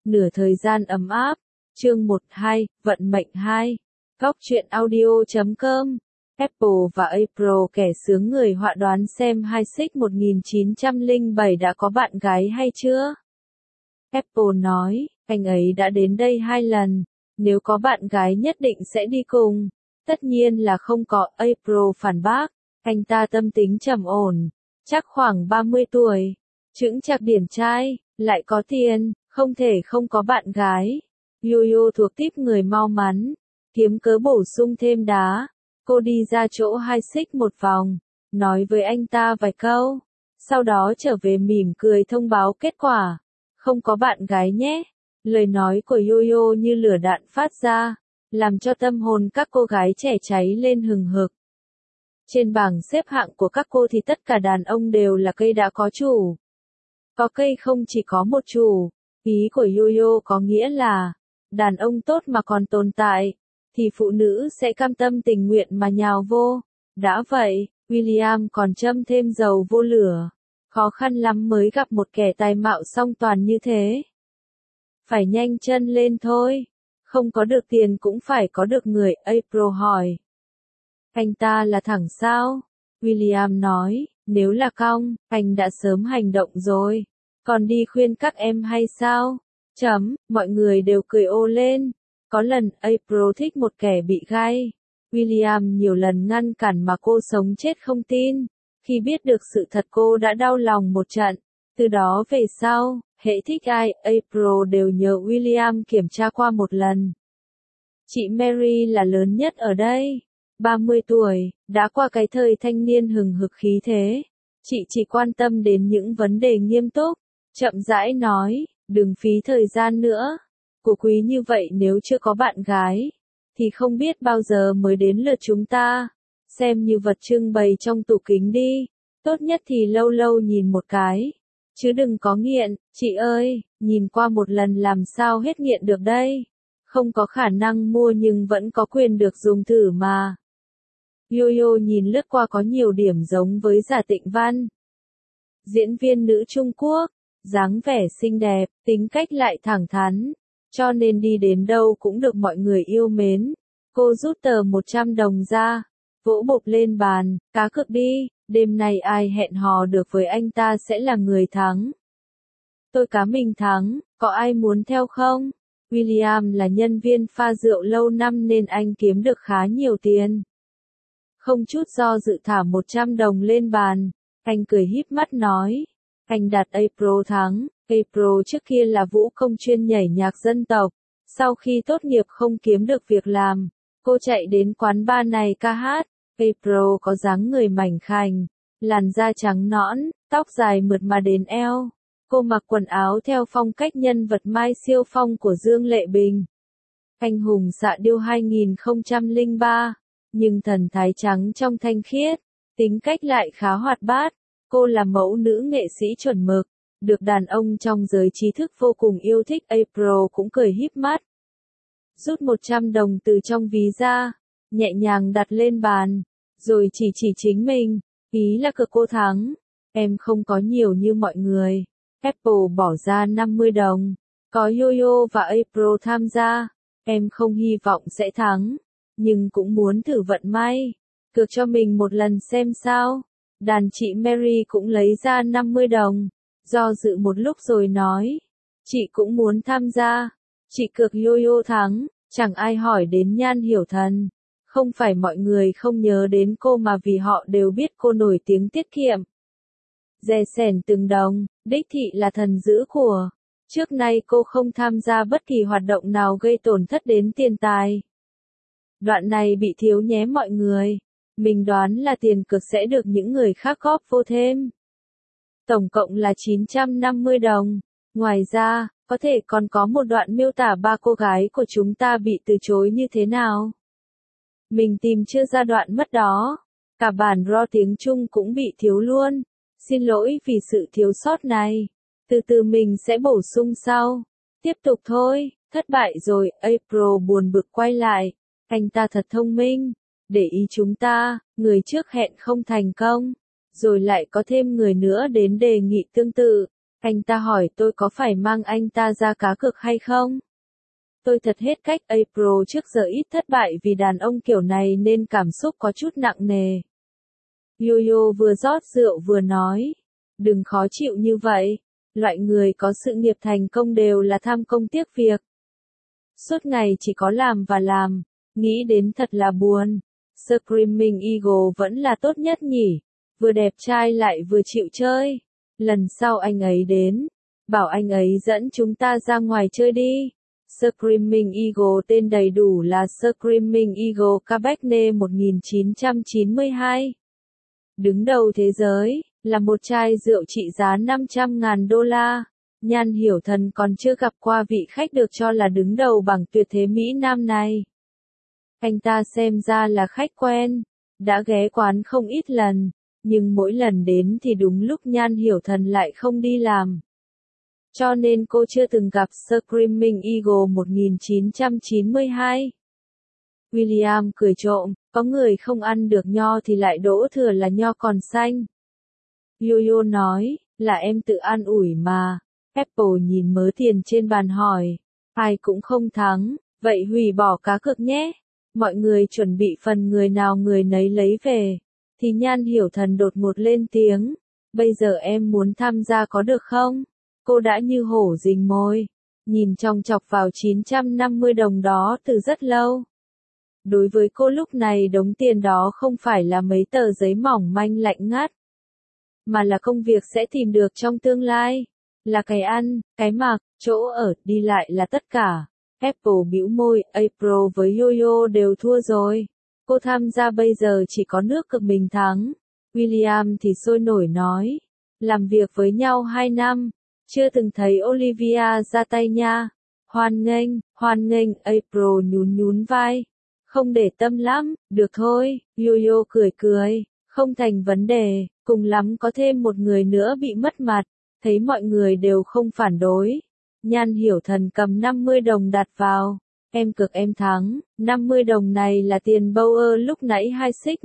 Nửa thời gian ấm áp. Chương 12, Vận mệnh 2. Góc truyện audio.com. Apple và April kẻ sướng người họa đoán xem Hi-6 1907 đã có bạn gái hay chưa? Apple nói, anh ấy đã đến đây 2 lần, nếu có bạn gái nhất định sẽ đi cùng. Tất nhiên là không có, April phản bác, anh ta tâm tính trầm ổn, chắc khoảng 30 tuổi, chững chạc điển trai, lại có tiền, không thể không có bạn gái. Yo-yo thuộc típ người mau mắn, kiếm cớ bổ sung thêm đá. Cô đi ra chỗ Hi-6 một vòng, nói với anh ta vài câu, sau đó trở về mỉm cười thông báo kết quả. Không có bạn gái nhé. Lời nói của Yo-yo như lửa đạn phát ra, làm cho tâm hồn các cô gái trẻ cháy lên hừng hực. Trên bảng xếp hạng của các cô thì tất cả đàn ông đều là cây đã có chủ. Có cây không chỉ có một chủ. Ý của Yo-yo có nghĩa là, đàn ông tốt mà còn tồn tại, thì phụ nữ sẽ cam tâm tình nguyện mà nhào vô. Đã vậy, William còn châm thêm dầu vô lửa. Khó khăn lắm mới gặp một kẻ tài mạo song toàn như thế. Phải nhanh chân lên thôi. Không có được tiền cũng phải có được người, April hỏi. Anh ta là thẳng sao? William nói, nếu là cong, anh đã sớm hành động rồi. Còn đi khuyên các em hay sao? Mọi người đều cười ồ lên. Có lần, April thích một kẻ bị gai. William nhiều lần ngăn cản mà cô sống chết không tin. Khi biết được sự thật cô đã đau lòng một trận. Từ đó về sau, hễ thích ai, April đều nhờ William kiểm tra qua một lần. Chị Mary là lớn nhất ở đây. 30 tuổi, đã qua cái thời thanh niên hừng hực khí thế. Chị chỉ quan tâm đến những vấn đề nghiêm túc. Chậm rãi nói, đừng phí thời gian nữa. Của quý như vậy nếu chưa có bạn gái, thì không biết bao giờ mới đến lượt chúng ta. Xem như vật trưng bày trong tủ kính đi. Tốt nhất thì lâu lâu nhìn một cái. Chứ đừng có nghiện, chị ơi, nhìn qua một lần làm sao hết nghiện được đây. Không có khả năng mua nhưng vẫn có quyền được dùng thử mà. Yo-yo nhìn lướt qua có nhiều điểm giống với Giả Tịnh Văn. Diễn viên nữ Trung Quốc, dáng vẻ xinh đẹp, tính cách lại thẳng thắn, cho nên đi đến đâu cũng được mọi người yêu mến. Cô rút tờ 100 đồng ra, vỗ bộp lên bàn, cá cược đi, đêm nay ai hẹn hò được với anh ta sẽ là người thắng. Tôi cá mình thắng, có ai muốn theo không? William là nhân viên pha rượu lâu năm nên anh kiếm được khá nhiều tiền. Không chút do dự thả 100 đồng lên bàn, anh cười híp mắt nói. Anh đặt April thắng. April trước kia là vũ công chuyên nhảy nhạc dân tộc. Sau khi tốt nghiệp không kiếm được việc làm, cô chạy đến quán bar này ca hát. April có dáng người mảnh khảnh, làn da trắng nõn, tóc dài mượt mà đến eo. Cô mặc quần áo theo phong cách nhân vật Mai Siêu Phong của Dương Lệ Bình. Anh hùng xạ điêu 2003, nhưng thần thái trắng trong thanh khiết, tính cách lại khá hoạt bát. Cô là mẫu nữ nghệ sĩ chuẩn mực, được đàn ông trong giới trí thức vô cùng yêu thích. April cũng cười híp mắt. Rút 100 đồng từ trong ví ra, nhẹ nhàng đặt lên bàn, rồi chỉ chính mình, ý là cược cô thắng. Em không có nhiều như mọi người. Apple bỏ ra 50 đồng, có Yo-yo và April tham gia. Em không hy vọng sẽ thắng, nhưng cũng muốn thử vận may. Cược cho mình một lần xem sao. Đàn chị Mary cũng lấy ra 50 đồng, do dự một lúc rồi nói. Chị cũng muốn tham gia. Chị cược Yo-yo thắng, chẳng ai hỏi đến Nhan Hiểu Thần. Không phải mọi người không nhớ đến cô mà vì họ đều biết cô nổi tiếng tiết kiệm. Dè sẻn từng đồng, đích thị là thần giữ của. Trước nay cô không tham gia bất kỳ hoạt động nào gây tổn thất đến tiền tài. Đoạn này bị thiếu nhé mọi người. Mình đoán là tiền cược sẽ được những người khác góp vô thêm. Tổng cộng là 950 đồng. Ngoài ra, có thể còn có một đoạn miêu tả ba cô gái của chúng ta bị từ chối như thế nào. Mình tìm chưa ra đoạn mất đó. Cả bản raw tiếng Trung cũng bị thiếu luôn. Xin lỗi vì sự thiếu sót này. Từ từ mình sẽ bổ sung sau. Tiếp tục thôi, thất bại rồi, April buồn bực quay lại. Anh ta thật thông minh. Để ý chúng ta, người trước hẹn không thành công. Rồi lại có thêm người nữa đến đề nghị tương tự. Anh ta hỏi tôi có phải mang anh ta ra cá cược hay không? Tôi thật hết cách, April trước giờ ít thất bại vì đàn ông kiểu này nên cảm xúc có chút nặng nề. Yo-yo vừa rót rượu vừa nói. Đừng khó chịu như vậy. Loại người có sự nghiệp thành công đều là tham công tiếc việc. Suốt ngày chỉ có làm và làm. Nghĩ đến thật là buồn. Screaming Eagle vẫn là tốt nhất nhỉ. Vừa đẹp trai lại vừa chịu chơi. Lần sau anh ấy đến. Bảo anh ấy dẫn chúng ta ra ngoài chơi đi. Screaming Eagle tên đầy đủ là Screaming Eagle Cabernet 1992. Đứng đầu thế giới, là một chai rượu trị giá 500.000 đô la. Nhan Hiểu Thần còn chưa gặp qua vị khách được cho là đứng đầu bảng tuyệt thế Mỹ Nam này. Anh ta xem ra là khách quen, đã ghé quán không ít lần, nhưng mỗi lần đến thì đúng lúc Nhan Hiểu Thần lại không đi làm. Cho nên cô chưa từng gặp Screaming Eagle 1992. William cười trộm, có người không ăn được nho thì lại đổ thừa là nho còn xanh. Yo-yo nói, là em tự an ủi mà. Apple nhìn mớ tiền trên bàn hỏi, ai cũng không thắng, vậy hủy bỏ cá cược nhé. Mọi người chuẩn bị phần người nào người nấy lấy về. Thì Nhan Hiểu Thần đột ngột lên tiếng, bây giờ em muốn tham gia có được không? Cô đã như hổ rình mồi, nhìn chòng chọc vào 950 đồng đó từ rất lâu. Đối với cô lúc này đống tiền đó không phải là mấy tờ giấy mỏng manh lạnh ngắt, mà là công việc sẽ tìm được trong tương lai, là cái ăn, cái mặc, chỗ ở, đi lại là tất cả. Apple bĩu môi, April với Yo-yo đều thua rồi. Cô tham gia bây giờ chỉ có nước cực mình thắng. William thì sôi nổi nói, làm việc với nhau 2 năm, chưa từng thấy Olivia ra tay nha. Hoan nghênh, April nhún nhún vai. Không để tâm lắm, được thôi, Yo-yo cười cười, không thành vấn đề, cùng lắm có thêm một người nữa bị mất mặt, thấy mọi người đều không phản đối. Nhan Hiểu Thần cầm 50 đồng đặt vào, em cực em thắng, 50 đồng này là tiền Bauer lúc nãy Hi-Six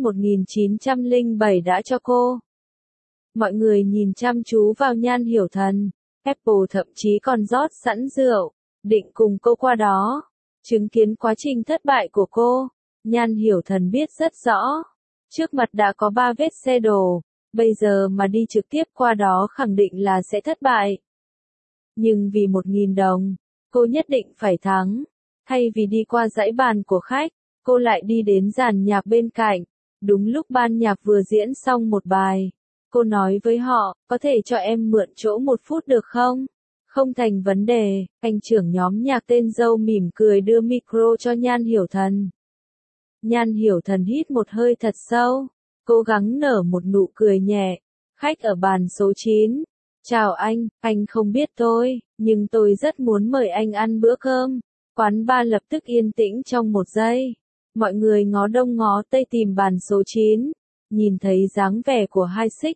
1907 đã cho cô. Mọi người nhìn chăm chú vào Nhan Hiểu Thần, Apple thậm chí còn rót sẵn rượu, định cùng cô qua đó. Chứng kiến quá trình thất bại của cô, Nhan Hiểu Thần biết rất rõ. Trước mặt đã có 3 vết xe đổ, bây giờ mà đi trực tiếp qua đó khẳng định là sẽ thất bại. Nhưng vì 1.000 đồng, cô nhất định phải thắng. Thay vì đi qua dãy bàn của khách, cô lại đi đến dàn nhạc bên cạnh. Đúng lúc ban nhạc vừa diễn xong một bài, cô nói với họ, có thể cho em mượn chỗ 1 phút được không? Không thành vấn đề, anh trưởng nhóm nhạc tên dâu mỉm cười đưa micro cho Nhan Hiểu Thần. Nhan Hiểu Thần hít một hơi thật sâu, cố gắng nở một nụ cười nhẹ. Khách ở bàn số 9. Chào anh không biết tôi, nhưng tôi rất muốn mời anh ăn bữa cơm. Quán bar lập tức yên tĩnh trong một giây. Mọi người ngó đông ngó tây tìm bàn số 9, nhìn thấy dáng vẻ của Hi-Six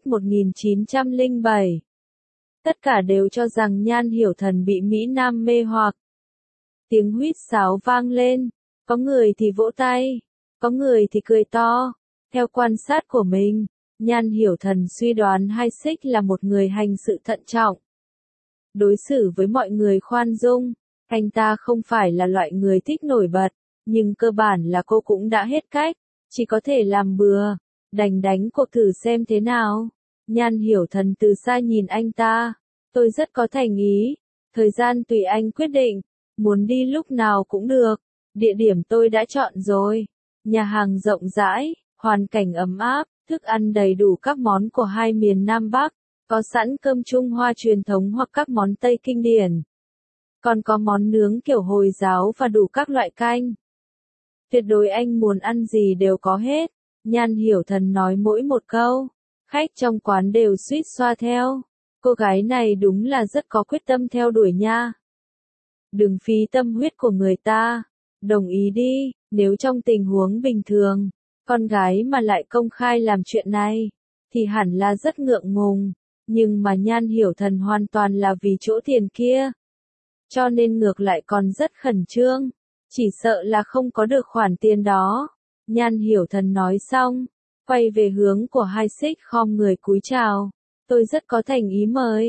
1907. Tất cả đều cho rằng Nhan Hiểu Thần bị Mỹ Nam mê hoặc. Tiếng huýt sáo vang lên, có người thì vỗ tay, có người thì cười to. Theo quan sát của mình, Nhan Hiểu Thần suy đoán Hi-Six là một người hành sự thận trọng. Đối xử với mọi người khoan dung, anh ta không phải là loại người thích nổi bật, nhưng cơ bản là cô cũng đã hết cách, chỉ có thể làm bừa, đành đánh cuộc thử xem thế nào. Nhan Hiểu Thần từ xa nhìn anh ta, tôi rất có thành ý, thời gian tùy anh quyết định, muốn đi lúc nào cũng được, địa điểm tôi đã chọn rồi, nhà hàng rộng rãi, hoàn cảnh ấm áp, thức ăn đầy đủ các món của hai miền Nam Bắc, có sẵn cơm Trung Hoa truyền thống hoặc các món Tây kinh điển. Còn có món nướng kiểu Hồi giáo và đủ các loại canh. Tuyệt đối anh muốn ăn gì đều có hết. Nhan Hiểu Thần nói mỗi một câu. Khách trong quán đều suýt xoa theo. Cô gái này đúng là rất có quyết tâm theo đuổi nha. Đừng phí tâm huyết của người ta. Đồng ý đi, nếu trong tình huống bình thường, con gái mà lại công khai làm chuyện này, thì hẳn là rất ngượng ngùng. Nhưng mà Nhan Hiểu Thần hoàn toàn là vì chỗ tiền kia. Cho nên ngược lại còn rất khẩn trương. Chỉ sợ là không có được khoản tiền đó. Nhan Hiểu Thần nói xong, quay về hướng của Hi-Six khom người cúi chào. Tôi rất có thành ý mời.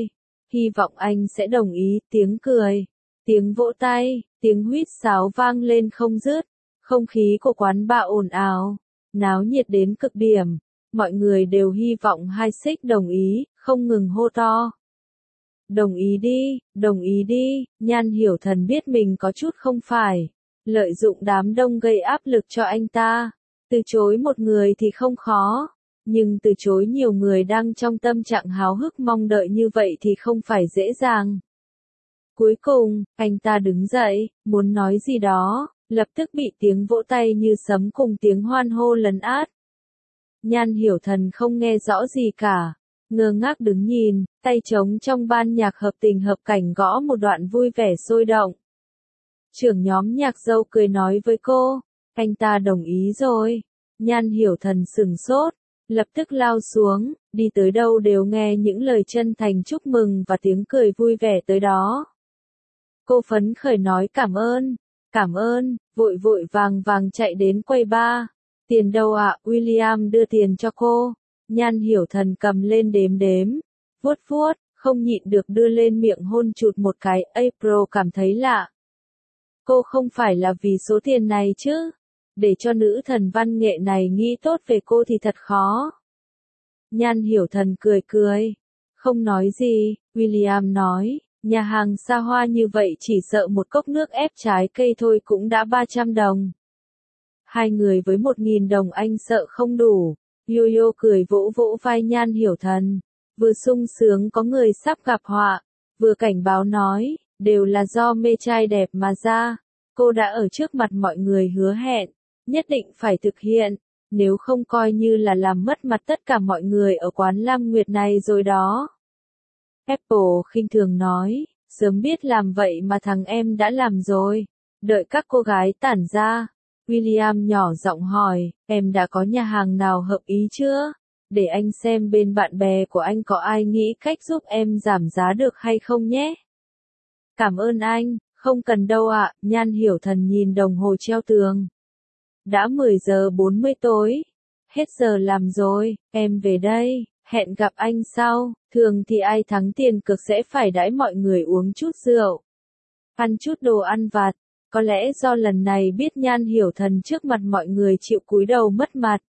hy vọng anh sẽ đồng ý. Tiếng cười, tiếng vỗ tay, tiếng huýt sáo vang lên không dứt. Không khí của quán bar ồn ào, náo nhiệt đến cực điểm. Mọi người đều hy vọng Hai Xích đồng ý, không ngừng hô to. Đồng ý đi, đồng ý đi. Nhan Hiểu Thần biết mình có chút không phải lợi dụng đám đông gây áp lực cho anh ta. Từ chối một người thì không khó, nhưng từ chối nhiều người đang trong tâm trạng háo hức mong đợi như vậy thì không phải dễ dàng. Cuối cùng, anh ta đứng dậy, muốn nói gì đó, lập tức bị tiếng vỗ tay như sấm cùng tiếng hoan hô lấn át. Nhan Hiểu Thần không nghe rõ gì cả, ngơ ngác đứng nhìn, tay trống trong ban nhạc hợp tình hợp cảnh gõ một đoạn vui vẻ sôi động. Trưởng nhóm nhạc dâu cười nói với cô, anh ta đồng ý rồi. Nhan Hiểu Thần sửng sốt, lập tức lao xuống, đi tới đâu đều nghe những lời chân thành chúc mừng và tiếng cười vui vẻ tới đó. Cô phấn khởi nói cảm ơn, vội vội vàng vàng chạy đến quầy bar. Tiền đâu ạ? William đưa tiền cho cô. Nhan Hiểu Thần cầm lên đếm đếm, vuốt vuốt, không nhịn được đưa lên miệng hôn chụt một cái. April cảm thấy lạ. Cô không phải là vì số tiền này chứ? Để cho nữ thần văn nghệ này nghĩ tốt về cô thì thật khó. Nhan Hiểu Thần cười cười, không nói gì. William nói, nhà hàng xa hoa như vậy chỉ sợ một cốc nước ép trái cây thôi cũng đã 300 đồng. Hai người với 1.000 đồng anh sợ không đủ. Yo-yo cười vỗ vỗ vai Nhan Hiểu Thần, vừa sung sướng có người sắp gặp họa, vừa cảnh báo nói, đều là do mê trai đẹp mà ra. Cô đã ở trước mặt mọi người hứa hẹn, nhất định phải thực hiện, nếu không coi như là làm mất mặt tất cả mọi người ở quán Lam Nguyệt này rồi đó. Apple khinh thường nói, sớm biết làm vậy mà thằng em đã làm rồi. Đợi các cô gái tản ra, William nhỏ giọng hỏi, em đã có nhà hàng nào hợp ý chưa? Để anh xem bên bạn bè của anh có ai nghĩ cách giúp em giảm giá được hay không nhé. Cảm ơn anh, không cần đâu ạ. Nhan Hiểu Thần nhìn đồng hồ treo tường. Đã 10 giờ 40 tối. Hết giờ làm rồi, em về đây, hẹn gặp anh sau. Thường thì ai thắng tiền cược sẽ phải đãi mọi người uống chút rượu, ăn chút đồ ăn vặt. Có lẽ do lần này biết Nhan Hiểu Thần trước mặt mọi người chịu cúi đầu mất mặt,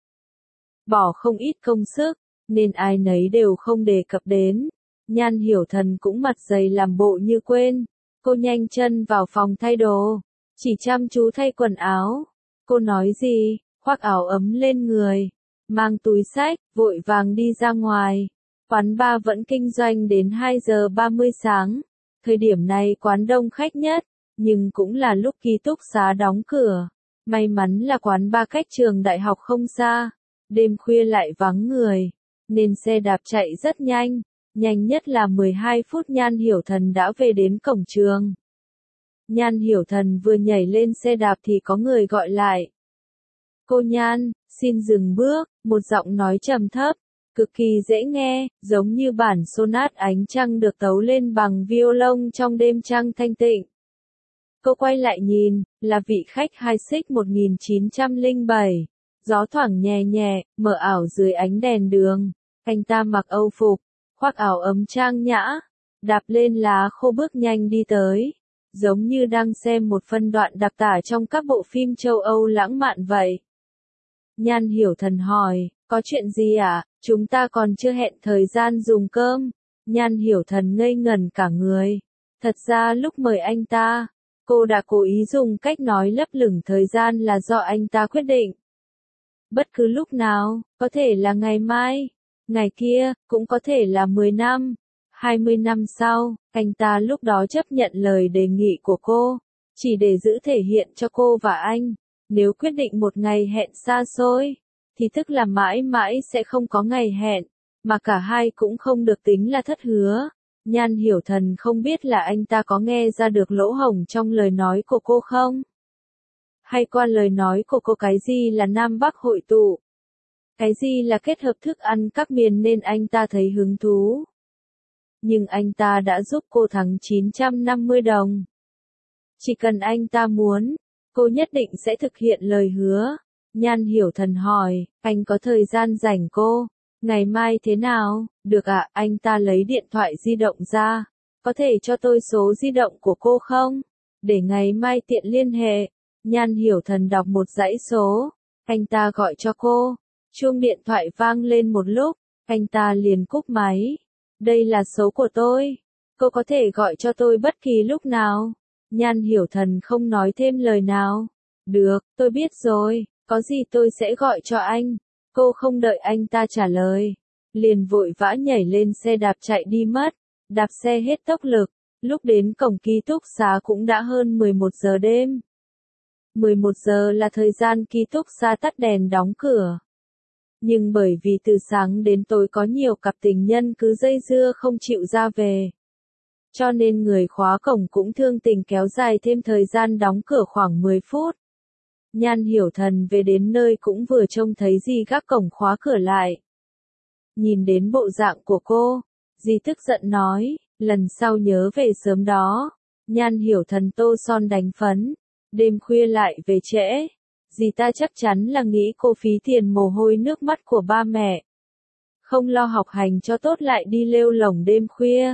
bỏ không ít công sức, nên ai nấy đều không đề cập đến. Nhan Hiểu Thần cũng mặt dày làm bộ như quên. Cô nhanh chân vào phòng thay đồ, chỉ chăm chú thay quần áo. Cô nói gì, khoác áo ấm lên người, mang túi xách, vội vàng đi ra ngoài. Quán bar vẫn kinh doanh đến 2 giờ 30 sáng. Thời điểm này quán đông khách nhất, nhưng cũng là lúc ký túc xá đóng cửa. May mắn là quán bar cách trường đại học không xa, đêm khuya lại vắng người, nên xe đạp chạy rất nhanh. Nhanh nhất là 12 phút Nhan Hiểu Thần đã về đến cổng trường. Nhan Hiểu Thần vừa nhảy lên xe đạp thì có người gọi lại. Cô Nhan, xin dừng bước, một giọng nói trầm thấp, cực kỳ dễ nghe, giống như bản sonat ánh trăng được tấu lên bằng violon trong đêm trăng thanh tịnh. Cô quay lại nhìn, là vị khách Hai Xích 1907. Gió thoảng nhẹ nhẹ, mờ ảo dưới ánh đèn đường. Anh ta mặc âu phục, khoác áo ấm trang nhã, đạp lên lá khô bước nhanh đi tới, giống như đang xem một phân đoạn đặc tả trong các bộ phim châu Âu lãng mạn vậy. Nhan Hiểu Thần hỏi, có chuyện gì ạ? Chúng ta còn chưa hẹn thời gian dùng cơm. Nhan Hiểu Thần ngây ngẩn cả người. Thật ra lúc mời anh ta, cô đã cố ý dùng cách nói lấp lửng thời gian là do anh ta quyết định. Bất cứ lúc nào, có thể là ngày mai, ngày kia, cũng có thể là 10 năm, 20 năm sau. Anh ta lúc đó chấp nhận lời đề nghị của cô, chỉ để giữ thể hiện cho cô và anh. Nếu quyết định một ngày hẹn xa xôi, thì tức là mãi mãi sẽ không có ngày hẹn, mà cả hai cũng không được tính là thất hứa. Nhan Hiểu Thần không biết là anh ta có nghe ra được lỗ hổng trong lời nói của cô không? Hay qua lời nói của cô cái gì là Nam Bắc hội tụ? Cái gì là kết hợp thức ăn các miền nên anh ta thấy hứng thú? Nhưng anh ta đã giúp cô thắng 950 đồng. Chỉ cần anh ta muốn, cô nhất định sẽ thực hiện lời hứa. Nhan Hiểu Thần hỏi, anh có thời gian rảnh cô? Ngày mai thế nào? Được ạ, anh ta lấy điện thoại di động ra. Có thể cho tôi số di động của cô không? Để ngày mai tiện liên hệ. Nhan Hiểu Thần đọc một dãy số. Anh ta gọi cho cô. Chuông điện thoại vang lên một lúc. Anh ta liền cúp máy. Đây là số của tôi. Cô có thể gọi cho tôi bất kỳ lúc nào. Nhan Hiểu Thần không nói thêm lời nào. Được, tôi biết rồi. Có gì tôi sẽ gọi cho anh. Cô không đợi anh ta trả lời. Liền vội vã nhảy lên xe đạp chạy đi mất. Đạp xe hết tốc lực. Lúc đến cổng ký túc xá cũng đã hơn 11 giờ đêm. 11 giờ là thời gian ký túc xá tắt đèn đóng cửa. Nhưng bởi vì từ sáng đến tối có nhiều cặp tình nhân cứ dây dưa không chịu ra về. Cho nên người khóa cổng cũng thương tình kéo dài thêm thời gian đóng cửa khoảng 10 phút. Nhan Hiểu Thần về đến nơi cũng vừa trông thấy dì gác cổng khóa cửa lại. Nhìn đến bộ dạng của cô, dì tức giận nói, lần sau nhớ về sớm đó. Nhan Hiểu Thần tô son đánh phấn, đêm khuya lại về trễ. Dì ta chắc chắn là nghĩ cô phí tiền mồ hôi nước mắt của ba mẹ. Không lo học hành cho tốt lại đi lêu lổng đêm khuya.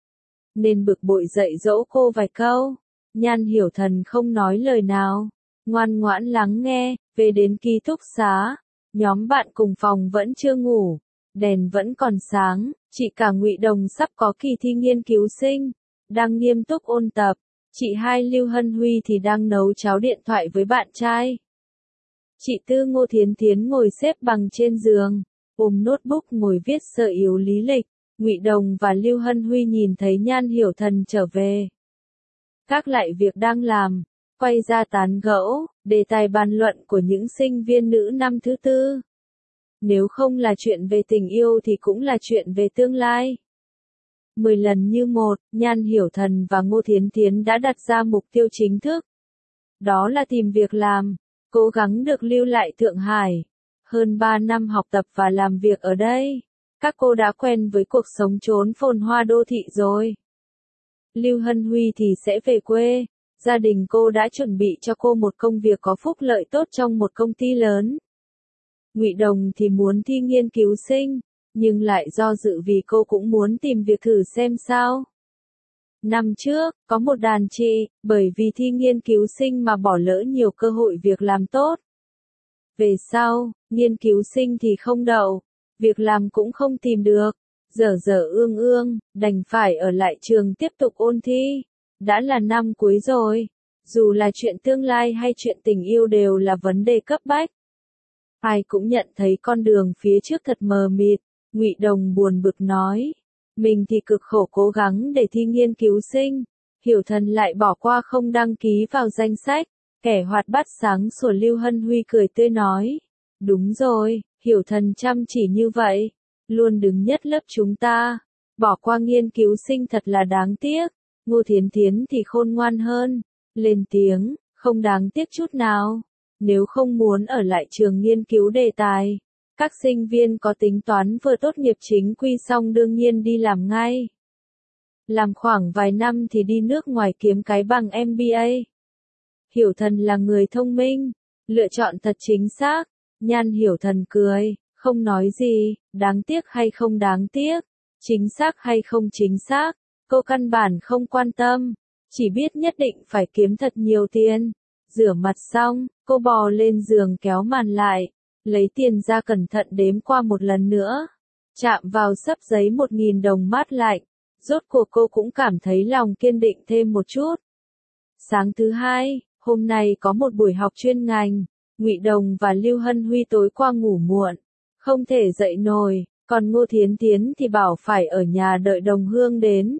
Nên bực bội dạy dỗ cô vài câu. Nhan Hiểu Thần không nói lời nào. Ngoan ngoãn lắng nghe, về đến ký túc xá. Nhóm bạn cùng phòng vẫn chưa ngủ. Đèn vẫn còn sáng, chị cả Ngụy Đồng sắp có kỳ thi nghiên cứu sinh. Đang nghiêm túc ôn tập. Chị hai Lưu Hân Huy thì đang nấu cháo điện thoại với bạn trai. Chị tư Ngô Thiến Thiến ngồi xếp bằng trên giường, ôm notebook ngồi viết sơ yếu lý lịch. Ngụy Đồng và Lưu Hân Huy nhìn thấy Nhan Hiểu Thần trở về. Các lại việc đang làm, quay ra tán gẫu, đề tài bàn luận của những sinh viên nữ năm thứ tư. Nếu không là chuyện về tình yêu thì cũng là chuyện về tương lai. 10 lần như một, Nhan Hiểu Thần và Ngô Thiến Thiến đã đặt ra mục tiêu chính thức. Đó là tìm việc làm, cố gắng được lưu lại Thượng Hải. Hơn 3 năm học tập và làm việc ở đây. Các cô đã quen với cuộc sống trốn phồn hoa đô thị rồi. Lưu Hân Huy thì sẽ về quê. Gia đình cô đã chuẩn bị cho cô một công việc có phúc lợi tốt trong một công ty lớn. Ngụy Đồng thì muốn thi nghiên cứu sinh, nhưng lại do dự vì cô cũng muốn tìm việc thử xem sao. Năm trước, có một đàn chị, bởi vì thi nghiên cứu sinh mà bỏ lỡ nhiều cơ hội việc làm tốt. Về sau, nghiên cứu sinh thì không đậu, việc làm cũng không tìm được, dở dở ương ương, đành phải ở lại trường tiếp tục ôn thi. Đã là năm cuối rồi, dù là chuyện tương lai hay chuyện tình yêu đều là vấn đề cấp bách. Ai cũng nhận thấy con đường phía trước thật mờ mịt. Ngụy Đồng buồn bực nói, mình thì cực khổ cố gắng để thi nghiên cứu sinh, Hiểu Thần lại bỏ qua không đăng ký vào danh sách. Kẻ hoạt bát sáng sủa Lưu Hân Huy cười tươi nói, đúng rồi, Hiểu Thần chăm chỉ như vậy, luôn đứng nhất lớp chúng ta, bỏ qua nghiên cứu sinh thật là đáng tiếc. Ngô Thiến Thiến thì khôn ngoan hơn, lên tiếng, không đáng tiếc chút nào. Nếu không muốn ở lại trường nghiên cứu đề tài, các sinh viên có tính toán vừa tốt nghiệp chính quy xong đương nhiên đi làm ngay. Làm khoảng vài năm thì đi nước ngoài kiếm cái bằng MBA. Hiểu Thần là người thông minh, lựa chọn thật chính xác. Nhan Hiểu Thần cười, không nói gì, đáng tiếc hay không đáng tiếc, chính xác hay không chính xác, cô căn bản không quan tâm, chỉ biết nhất định phải kiếm thật nhiều tiền. Rửa mặt xong, cô bò lên giường kéo màn lại, lấy tiền ra cẩn thận đếm qua một lần nữa. Chạm vào xấp giấy 1.000 đồng mát lạnh, rốt cuộc cô cũng cảm thấy lòng kiên định thêm một chút. Sáng thứ hai, hôm nay có một buổi học chuyên ngành, Ngụy Đồng và Lưu Hân Huy tối qua ngủ muộn, không thể dậy nổi, còn Ngô Thiến Thiến thì bảo phải ở nhà đợi đồng hương đến.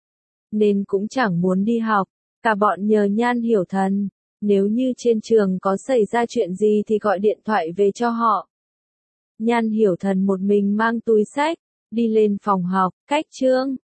Nên cũng chẳng muốn đi học, cả bọn nhờ Nhan Hiểu Thần, nếu như trên trường có xảy ra chuyện gì thì gọi điện thoại về cho họ. Nhan Hiểu Thần một mình mang túi xách, đi lên phòng học, cách chương.